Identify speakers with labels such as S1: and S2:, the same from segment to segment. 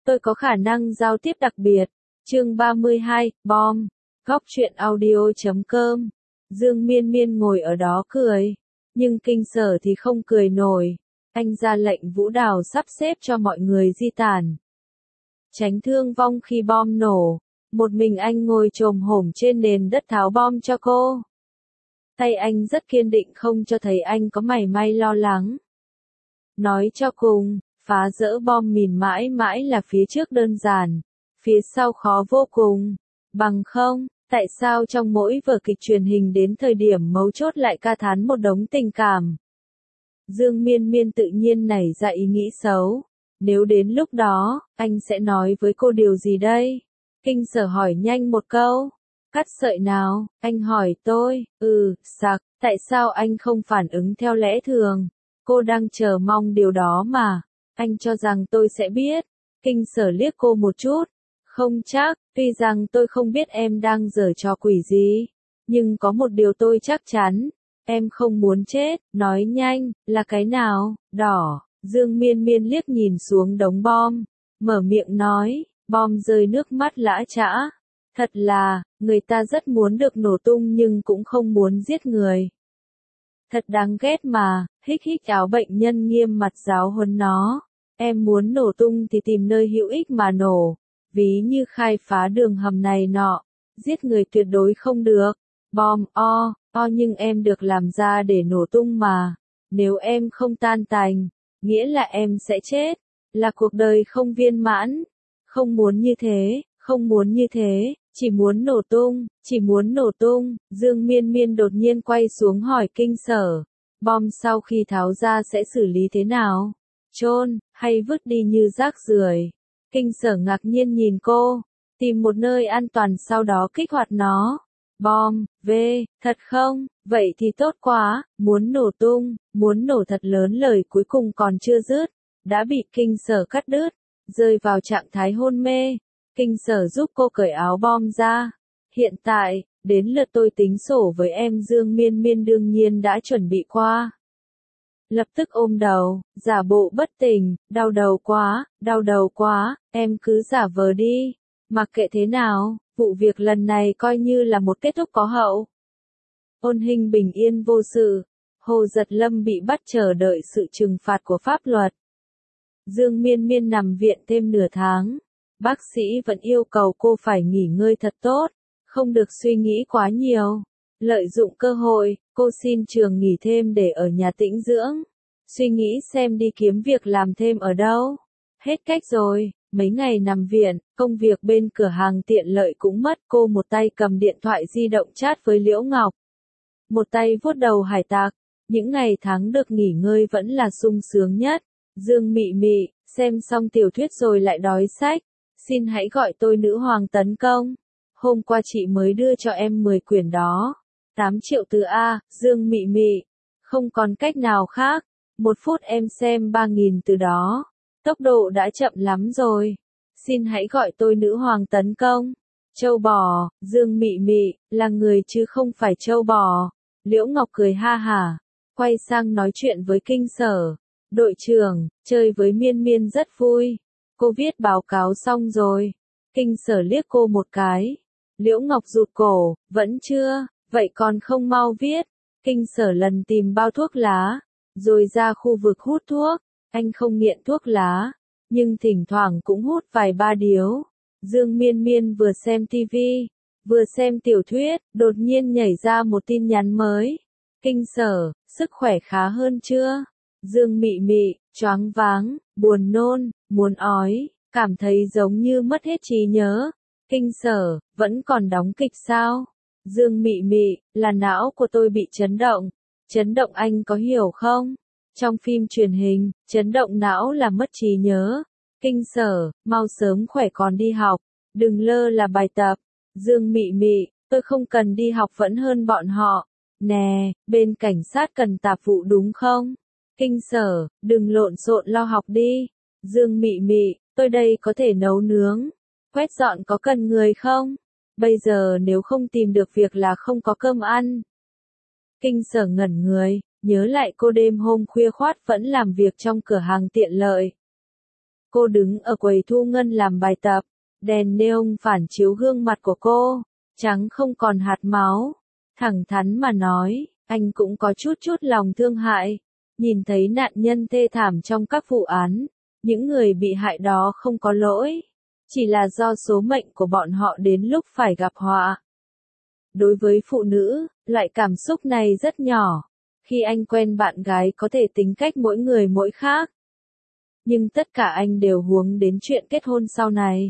S1: tôi có khả năng giao tiếp đặc biệt. Chương 32, bom. Góc truyện audio.com. Dương Miên Miên ngồi ở đó cười. Nhưng Kinh Sở thì không cười nổi. Anh ra lệnh Vũ Đào sắp xếp cho mọi người di tản. Tránh thương vong khi bom nổ. Một mình anh ngồi chồm hổm trên nền đất tháo bom cho cô. Tay anh rất kiên định không cho thấy anh có mảy may lo lắng. Nói cho cùng, phá dỡ bom mìn mãi mãi là phía trước đơn giản, phía sau khó vô cùng. Bằng không, tại sao trong mỗi vở kịch truyền hình đến thời điểm mấu chốt lại ca thán một đống tình cảm? Dương Miên Miên tự nhiên nảy ra ý nghĩ xấu. Nếu đến lúc đó, anh sẽ nói với cô điều gì đây? Kinh Sở hỏi nhanh một câu. Cắt sợi nào? Anh hỏi tôi. Sặc, tại sao anh không phản ứng theo lẽ thường? Cô đang chờ mong điều đó mà. Anh cho rằng tôi sẽ biết. Kinh Sở liếc cô một chút. Không chắc, tuy rằng tôi không biết em đang giở trò quỷ gì. Nhưng có một điều tôi chắc chắn. Em không muốn chết, nói nhanh, là cái nào? Đỏ. Dương Miên Miên liếc nhìn xuống đống bom. Mở miệng nói, bom rơi nước mắt lã chã. Thật là, người ta rất muốn được nổ tung nhưng cũng không muốn giết người. Thật đáng ghét mà, hích áo bệnh nhân nghiêm mặt giáo huấn nó. Em muốn nổ tung thì tìm nơi hữu ích mà nổ. Ví như khai phá đường hầm này nọ. Giết người tuyệt đối không được. Bom, nhưng em được làm ra để nổ tung mà. Nếu em không tan tành, nghĩa là em sẽ chết. Là cuộc đời không viên mãn. Không muốn như thế, không muốn như thế. Chỉ muốn nổ tung, chỉ muốn nổ tung. Dương Miên Miên đột nhiên quay xuống hỏi Kinh Sở. Bom sau khi tháo ra sẽ xử lý thế nào? Chôn, hay vứt đi như rác rưởi? Kinh Sở ngạc nhiên nhìn cô. Tìm một nơi an toàn sau đó kích hoạt nó. Bom, thật không? Vậy thì tốt quá, muốn nổ tung, muốn nổ thật lớn lời cuối cùng còn chưa dứt. Đã bị Kinh Sở cắt đứt, rơi vào trạng thái hôn mê. Kinh Sở giúp cô cởi áo bom ra. Hiện tại, đến lượt tôi tính sổ với em. Dương Miên Miên đương nhiên đã chuẩn bị qua. Lập tức ôm đầu, giả bộ bất tỉnh, đau đầu quá, em cứ giả vờ đi. Mặc kệ thế nào, vụ việc lần này coi như là một kết thúc có hậu. Ôn Hinh bình yên vô sự, Hồ Giật Lâm bị bắt chờ đợi sự trừng phạt của pháp luật. Dương Miên Miên nằm viện thêm nửa tháng. Bác sĩ vẫn yêu cầu cô phải nghỉ ngơi thật tốt, không được suy nghĩ quá nhiều. Lợi dụng cơ hội, cô xin trường nghỉ thêm để ở nhà tĩnh dưỡng. Suy nghĩ xem đi kiếm việc làm thêm ở đâu. Hết cách rồi, mấy ngày nằm viện, công việc bên cửa hàng tiện lợi cũng mất. Cô một tay cầm điện thoại di động chat với Liễu Ngọc. Một tay vuốt đầu hải tặc. Những ngày tháng được nghỉ ngơi vẫn là sung sướng nhất. Dương Mị Mị, xem xong tiểu thuyết rồi lại đói sách. Xin hãy gọi tôi nữ hoàng tấn công. Hôm qua chị mới đưa cho em 10 quyển đó. 8 triệu từ A, Dương Mị Mị. Không còn cách nào khác. 1 phút em xem 3.000 từ đó. Tốc độ đã chậm lắm rồi. Xin hãy gọi tôi nữ hoàng tấn công. Châu bò, Dương Mị Mị, là người chứ không phải châu bò. Liễu Ngọc cười ha hả. Quay sang nói chuyện với Kinh Sở. Đội trưởng, chơi với Miên Miên rất vui. Cô viết báo cáo xong rồi. Kinh Sở liếc cô một cái. Liễu Ngọc rụt cổ, vẫn chưa, vậy còn không mau viết. Kinh Sở lần tìm bao thuốc lá, rồi ra khu vực hút thuốc. Anh không nghiện thuốc lá, nhưng thỉnh thoảng cũng hút vài ba điếu. Dương Miên Miên vừa xem tivi, vừa xem tiểu thuyết, đột nhiên nhảy ra một tin nhắn mới. Kinh Sở, sức khỏe khá hơn chưa? Dương Mị Mị, choáng váng, buồn nôn, muốn ói, cảm thấy giống như mất hết trí nhớ. Kinh Sở, vẫn còn đóng kịch sao? Dương Mị Mị, là não của tôi bị chấn động. Chấn động anh có hiểu không? Trong phim truyền hình, chấn động não là mất trí nhớ. Kinh Sở, mau sớm khỏe còn đi học, đừng lơ là bài tập. Dương Mị Mị, tôi không cần đi học vẫn hơn bọn họ. Nè, bên cảnh sát cần tạp vụ đúng không? Kinh Sở, đừng lộn xộn lo học đi. Dương Mị Mị, tôi đây có thể nấu nướng. Quét dọn có cần người không? Bây giờ nếu không tìm được việc là không có cơm ăn. Kinh Sở ngẩn người, nhớ lại cô đêm hôm khuya khoắt vẫn làm việc trong cửa hàng tiện lợi. Cô đứng ở quầy thu ngân làm bài tập, đèn neon phản chiếu gương mặt của cô, trắng không còn hạt máu. Thẳng thắn mà nói, anh cũng có chút lòng thương hại. Nhìn thấy nạn nhân thê thảm trong các vụ án, những người bị hại đó không có lỗi, chỉ là do số mệnh của bọn họ đến lúc phải gặp họa. Đối với phụ nữ, loại cảm xúc này rất nhỏ. Khi anh quen bạn gái có thể tính cách mỗi người mỗi khác. Nhưng tất cả anh đều hướng đến chuyện kết hôn sau này.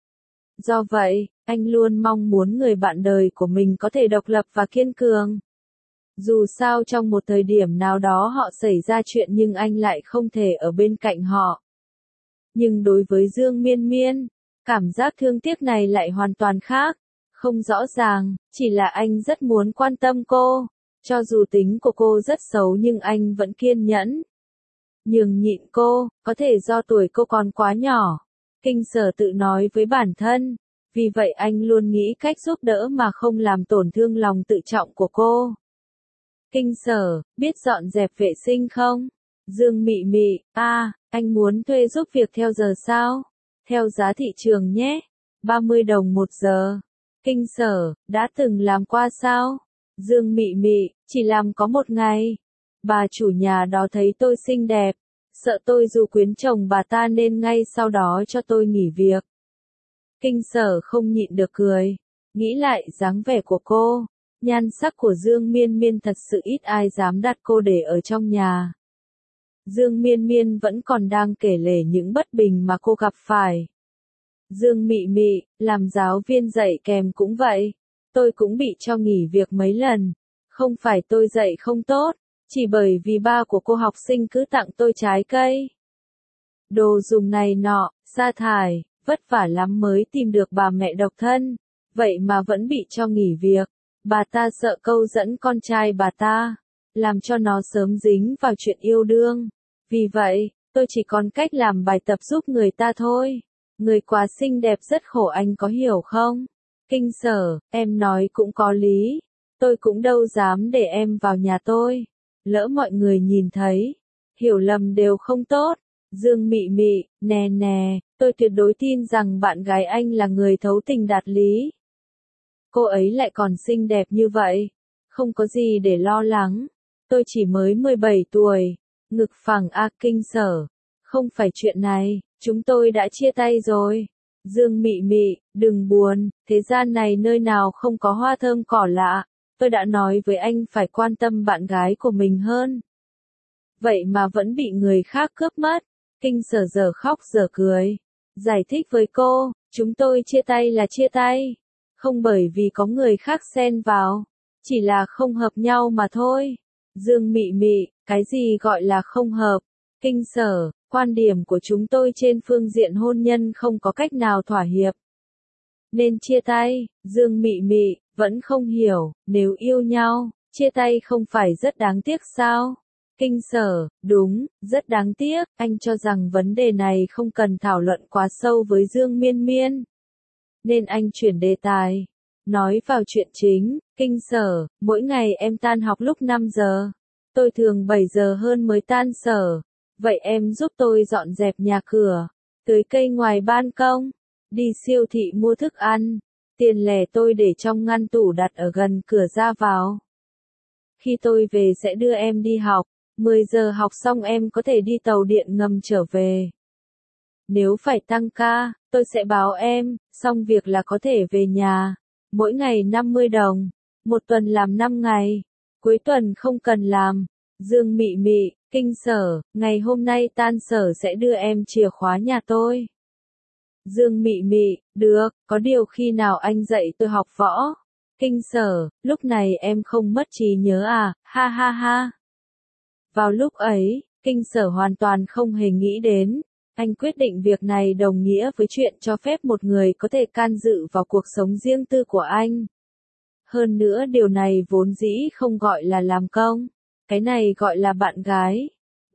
S1: Do vậy, anh luôn mong muốn người bạn đời của mình có thể độc lập và kiên cường. Dù sao trong một thời điểm nào đó họ xảy ra chuyện nhưng anh lại không thể ở bên cạnh họ. Nhưng đối với Dương Miên Miên, cảm giác thương tiếc này lại hoàn toàn khác. Không rõ ràng, chỉ là anh rất muốn quan tâm cô. Cho dù tính của cô rất xấu nhưng anh vẫn kiên nhẫn. Nhường nhịn cô, có thể do tuổi cô còn quá nhỏ. Kinh Sở tự nói với bản thân. Vì vậy anh luôn nghĩ cách giúp đỡ mà không làm tổn thương lòng tự trọng của cô. Kinh Sở, biết dọn dẹp vệ sinh không? Dương Mị Mị, anh muốn thuê giúp việc theo giờ sao? Theo giá thị trường nhé. 30 đồng 1 giờ. Kinh Sở, đã từng làm qua sao? Dương Mị Mị, chỉ làm có 1 ngày. Bà chủ nhà đó thấy tôi xinh đẹp, sợ tôi dụ quyến chồng bà ta nên ngay sau đó cho tôi nghỉ việc. Kinh Sở không nhịn được cười. Nghĩ lại dáng vẻ của cô, nhan sắc của Dương Miên Miên thật sự ít ai dám đặt cô để ở trong nhà. Dương Miên Miên vẫn còn đang kể lể những bất bình mà cô gặp phải. Dương Mị Mị, làm giáo viên dạy kèm cũng vậy. Tôi cũng bị cho nghỉ việc mấy lần. Không phải tôi dạy không tốt, chỉ bởi vì ba của cô học sinh cứ tặng tôi trái cây, đồ dùng này nọ, sa thải, vất vả lắm mới tìm được bà mẹ độc thân. Vậy mà vẫn bị cho nghỉ việc. Bà ta sợ câu dẫn con trai bà ta, làm cho nó sớm dính vào chuyện yêu đương. Vì vậy, tôi chỉ còn cách làm bài tập giúp người ta thôi. Người quá xinh đẹp rất khổ anh có hiểu không? Kinh Sở, em nói cũng có lý. Tôi cũng đâu dám để em vào nhà tôi. Lỡ mọi người nhìn thấy, hiểu lầm đều không tốt. Dương Mị Mị, nè, tôi tuyệt đối tin rằng bạn gái anh là người thấu tình đạt lý. Cô ấy lại còn xinh đẹp như vậy. Không có gì để lo lắng. Tôi chỉ mới 17 tuổi. Ngực phẳng Kinh Sở. Không phải chuyện này, chúng tôi đã chia tay rồi. Dương Mị Mị, đừng buồn, thế gian này nơi nào không có hoa thơm cỏ lạ. Tôi đã nói với anh phải quan tâm bạn gái của mình hơn. Vậy mà vẫn bị người khác cướp mất. Kinh Sở giờ khóc giờ cười. Giải thích với cô, chúng tôi chia tay là chia tay. Không bởi vì có người khác xen vào. Chỉ là không hợp nhau mà thôi. Dương Mị Mị, cái gì gọi là không hợp? Kinh Sở, quan điểm của chúng tôi trên phương diện hôn nhân không có cách nào thỏa hiệp. Nên chia tay. Dương Mị Mị, vẫn không hiểu, nếu yêu nhau, chia tay không phải rất đáng tiếc sao? Kinh Sở, đúng, rất đáng tiếc. Anh cho rằng vấn đề này không cần thảo luận quá sâu với Dương Miên Miên. Nên anh chuyển đề tài. Nói vào chuyện chính. Kinh Sở, mỗi ngày em tan học lúc 5 giờ. Tôi thường 7 giờ hơn mới tan sở. Vậy em giúp tôi dọn dẹp nhà cửa, tưới cây ngoài ban công, đi siêu thị mua thức ăn. Tiền lẻ tôi để trong ngăn tủ đặt ở gần cửa ra vào. Khi tôi về sẽ đưa em đi học. 10 giờ học xong em có thể đi tàu điện ngầm trở về. Nếu phải tăng ca, tôi sẽ báo em, xong việc là có thể về nhà. Mỗi ngày 50 đồng, một tuần làm 5 ngày, cuối tuần không cần làm. Dương Mị Mị, Kinh Sở, ngày hôm nay tan sở sẽ đưa em chìa khóa nhà tôi. Dương Mị Mị, được, có điều khi nào anh dạy tôi học võ? Kinh Sở, lúc này em không mất trí nhớ à, ha ha ha. Vào lúc ấy, Kinh Sở hoàn toàn không hề nghĩ đến. Anh quyết định việc này đồng nghĩa với chuyện cho phép một người có thể can dự vào cuộc sống riêng tư của anh. Hơn nữa điều này vốn dĩ không gọi là làm công. Cái này gọi là bạn gái.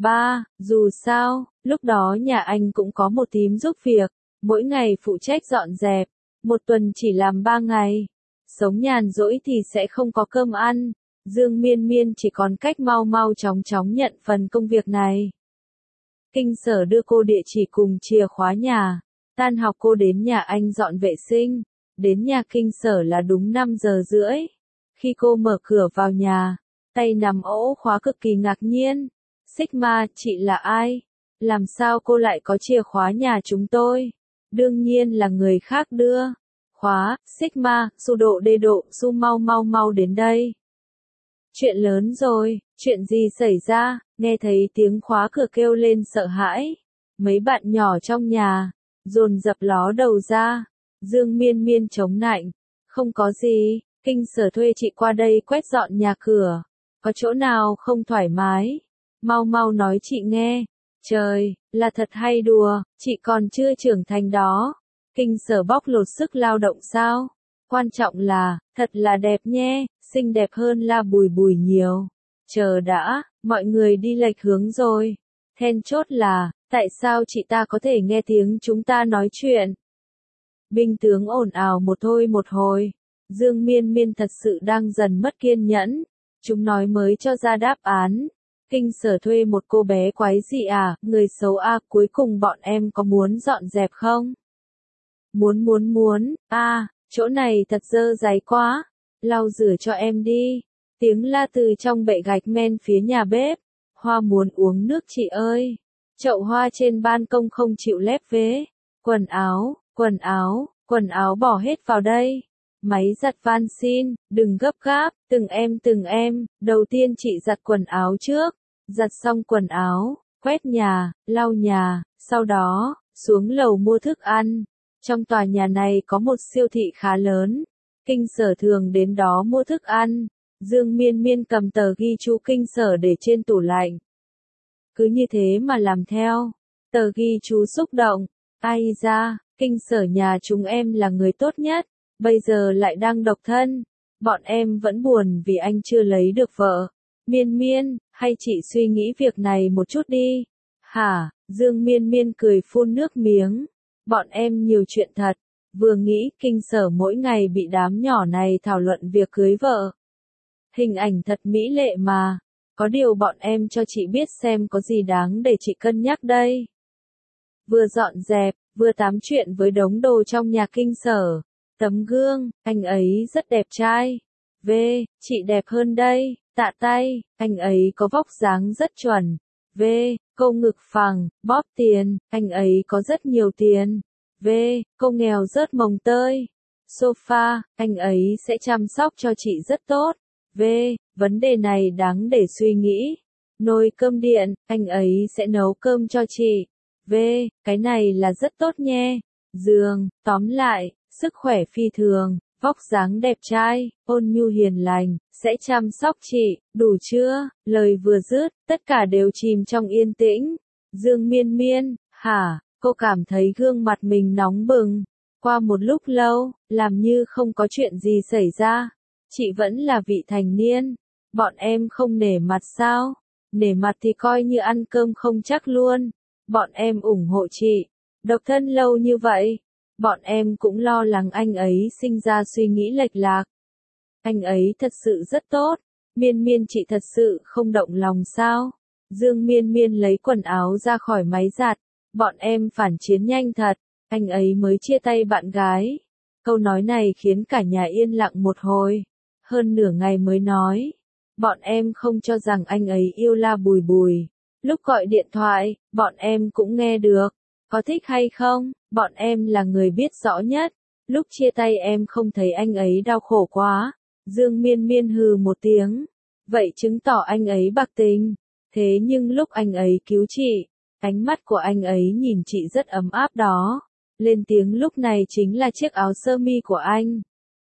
S1: Dù sao, lúc đó nhà anh cũng có một thím giúp việc, mỗi ngày phụ trách dọn dẹp, một tuần chỉ làm 3 ngày. Sống nhàn rỗi thì sẽ không có cơm ăn. Dương Miên Miên chỉ còn cách mau chóng nhận phần công việc này. Kinh Sở đưa cô địa chỉ cùng chìa khóa nhà. Tan học cô đến nhà anh dọn vệ sinh. Đến nhà Kinh Sở là đúng 5 giờ rưỡi. Khi cô mở cửa vào nhà, tay nắm ổ khóa cực kỳ ngạc nhiên. Sigma, chị là ai? Làm sao cô lại có chìa khóa nhà chúng tôi? Đương nhiên là người khác đưa. Khóa, Sigma, su độ đê độ, su mau đến đây. Chuyện lớn rồi, chuyện gì xảy ra? Nghe thấy tiếng khóa cửa kêu lên sợ hãi. Mấy bạn nhỏ trong nhà, dồn dập ló đầu ra. Dương Miên Miên chống nạnh. Không có gì, Kinh Sở thuê chị qua đây quét dọn nhà cửa. Có chỗ nào không thoải mái? Mau nói chị nghe. Trời, là thật hay đùa, chị còn chưa trưởng thành đó. Kinh Sở bóc lột sức lao động sao? Quan trọng là, thật là đẹp nhé, xinh đẹp hơn La Bùi Bùi nhiều. Chờ đã, mọi người đi lệch hướng rồi. Then chốt là, tại sao chị ta có thể nghe tiếng chúng ta nói chuyện? Binh tướng ồn ào một thôi một hồi. Dương Miên Miên thật sự đang dần mất kiên nhẫn. Chúng nói mới cho ra đáp án. Kinh Sở thuê một cô bé quái gì à, người xấu à, cuối cùng bọn em có muốn dọn dẹp không? Muốn, chỗ này thật dơ dáy quá. Lau rửa cho em đi. Tiếng la từ trong bệ gạch men phía nhà bếp. Hoa muốn uống nước chị ơi. Chậu hoa trên ban công không chịu lép vế. Quần áo bỏ hết vào đây. Máy giặt van xin, đừng gấp gáp, từng em, đầu tiên chị giặt quần áo trước. Giặt xong quần áo, quét nhà, lau nhà, sau đó, xuống lầu mua thức ăn. Trong tòa nhà này có một siêu thị khá lớn. Kinh Sở thường đến đó mua thức ăn. Dương Miên Miên cầm tờ ghi chú Kinh Sở để trên tủ lạnh. Cứ như thế mà làm theo. Tờ ghi chú xúc động. Ai ra, Kinh Sở nhà chúng em là người tốt nhất. Bây giờ lại đang độc thân. Bọn em vẫn buồn vì anh chưa lấy được vợ. Miên Miên, hay chị suy nghĩ việc này một chút đi. Hả, Dương Miên Miên cười phun nước miếng. Bọn em nhiều chuyện thật. Vừa nghĩ Kinh Sở mỗi ngày bị đám nhỏ này thảo luận việc cưới vợ. Hình ảnh thật mỹ lệ mà. Có điều bọn em cho chị biết xem có gì đáng để chị cân nhắc đây. Vừa dọn dẹp, vừa tám chuyện với đống đồ trong nhà Kinh Sở. Tấm gương, anh ấy rất đẹp trai. Chị đẹp hơn đây. Tạ tay, anh ấy có vóc dáng rất chuẩn. Câu ngực phẳng, bóp tiền, anh ấy có rất nhiều tiền. Câu nghèo rớt mồng tơi. Sofa, anh ấy sẽ chăm sóc cho chị rất tốt. Vấn đề này đáng để suy nghĩ. Nồi cơm điện, anh ấy sẽ nấu cơm cho chị. Cái này là rất tốt nhé. Giường, tóm lại, sức khỏe phi thường, vóc dáng đẹp trai, ôn nhu hiền lành, sẽ chăm sóc chị, đủ chưa? Lời vừa dứt, tất cả đều chìm trong yên tĩnh. Dương Miên Miên, hả? Cô cảm thấy gương mặt mình nóng bừng. Qua một lúc lâu, làm như không có chuyện gì xảy ra. Chị vẫn là vị thành niên. Bọn em không nể mặt sao? Nể mặt thì coi như ăn cơm không chắc luôn. Bọn em ủng hộ chị. Độc thân lâu như vậy. Bọn em cũng lo lắng anh ấy sinh ra suy nghĩ lệch lạc. Anh ấy thật sự rất tốt. Miên Miên chị thật sự không động lòng sao? Dương Miên Miên lấy quần áo ra khỏi máy giặt. Bọn em phản chiến nhanh thật. Anh ấy mới chia tay bạn gái. Câu nói này khiến cả nhà yên lặng một hồi. Hơn nửa ngày mới nói. Bọn em không cho rằng anh ấy yêu La Bùi Bùi. Lúc gọi điện thoại, bọn em cũng nghe được. Có thích hay không, bọn em là người biết rõ nhất. Lúc chia tay em không thấy anh ấy đau khổ quá. Dương Miên Miên hừ một tiếng. Vậy chứng tỏ anh ấy bạc tình. Thế nhưng lúc anh ấy cứu chị, ánh mắt của anh ấy nhìn chị rất ấm áp đó. Lên tiếng lúc này chính là chiếc áo sơ mi của anh.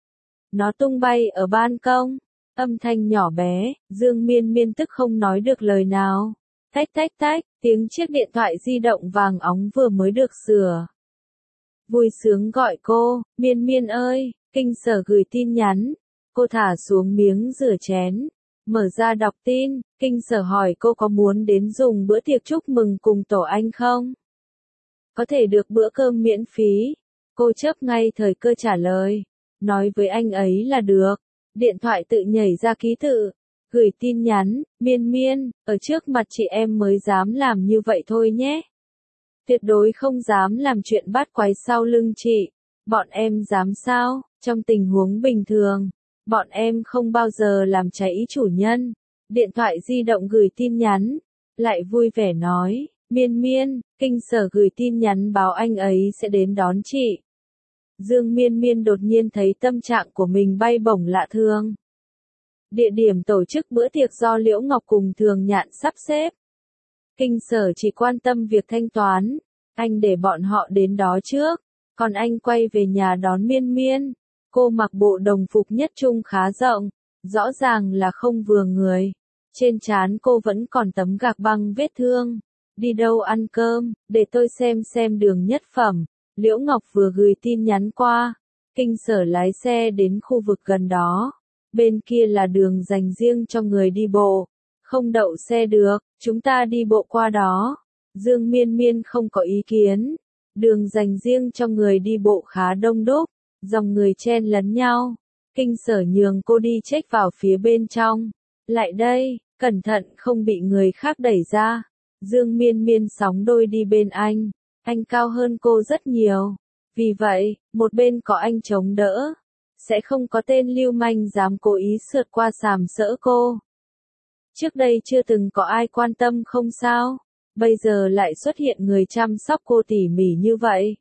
S1: Nó tung bay ở ban công. Âm thanh nhỏ bé, Dương Miên Miên tức không nói được lời nào. Tách, tiếng chiếc điện thoại di động vàng óng vừa mới được sửa. Vui sướng gọi cô, Miên Miên ơi, Kinh Sở gửi tin nhắn. Cô thả xuống miếng rửa chén. Mở ra đọc tin, Kinh Sở hỏi cô có muốn đến dùng bữa tiệc chúc mừng cùng tổ anh không? Có thể được bữa cơm miễn phí. Cô chớp ngay thời cơ trả lời. Nói với anh ấy là được. Điện thoại tự nhảy ra ký tự. Gửi tin nhắn, Miên Miên, ở trước mặt chị em mới dám làm như vậy thôi nhé. Tuyệt đối không dám làm chuyện bắt quái sau lưng chị. Bọn em dám sao? Trong tình huống bình thường, bọn em không bao giờ làm cháy ý chủ nhân. Điện thoại di động gửi tin nhắn, lại vui vẻ nói, Miên Miên, kinh sở gửi tin nhắn báo anh ấy sẽ đến đón chị. Dương Miên Miên đột nhiên thấy tâm trạng của mình bay bổng lạ thường. Địa điểm tổ chức bữa tiệc do Liễu Ngọc cùng Thường Nhạn sắp xếp. Kinh sở chỉ quan tâm việc thanh toán, anh để bọn họ đến đó trước, còn anh quay về nhà đón Miên Miên. Cô mặc bộ đồng phục nhất trung khá rộng, rõ ràng là không vừa người. Trên trán cô vẫn còn tấm gạc băng vết thương. Đi đâu ăn cơm, để tôi xem đường nhất phẩm. Liễu Ngọc vừa gửi tin nhắn qua. Kinh sở lái xe đến khu vực gần đó. Bên kia là đường dành riêng cho người đi bộ. Không đậu xe được, chúng ta đi bộ qua đó. Dương Miên Miên không có ý kiến. Đường dành riêng cho người đi bộ khá đông đúc, dòng người chen lấn nhau. Kinh sở nhường cô đi check vào phía bên trong. Lại đây, cẩn thận không bị người khác đẩy ra. Dương Miên Miên sóng đôi đi bên anh cao hơn cô rất nhiều. Vì vậy, một bên có anh chống đỡ. Sẽ không có tên lưu manh dám cố ý sượt qua sàm sỡ cô. Trước đây chưa từng có ai quan tâm không sao, bây giờ lại xuất hiện người chăm sóc cô tỉ mỉ như vậy.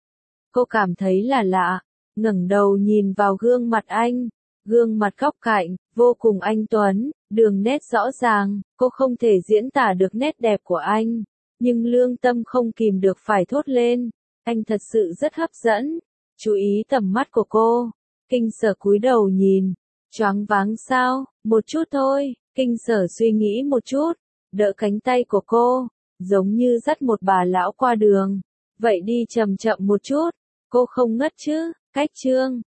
S1: Cô cảm thấy là lạ, ngẩng đầu nhìn vào gương mặt anh, gương mặt góc cạnh, vô cùng anh tuấn, đường nét rõ ràng, cô không thể diễn tả được nét đẹp của anh, nhưng lương tâm không kìm được phải thốt lên, anh thật sự rất hấp dẫn. Chú ý tầm mắt của cô, kinh sở cúi đầu nhìn, choáng váng sao, một chút thôi. Kinh sở suy nghĩ một chút, đỡ cánh tay của cô, giống như dắt một bà lão qua đường. Vậy đi chậm chậm một chút, cô không ngất chứ, cách chương.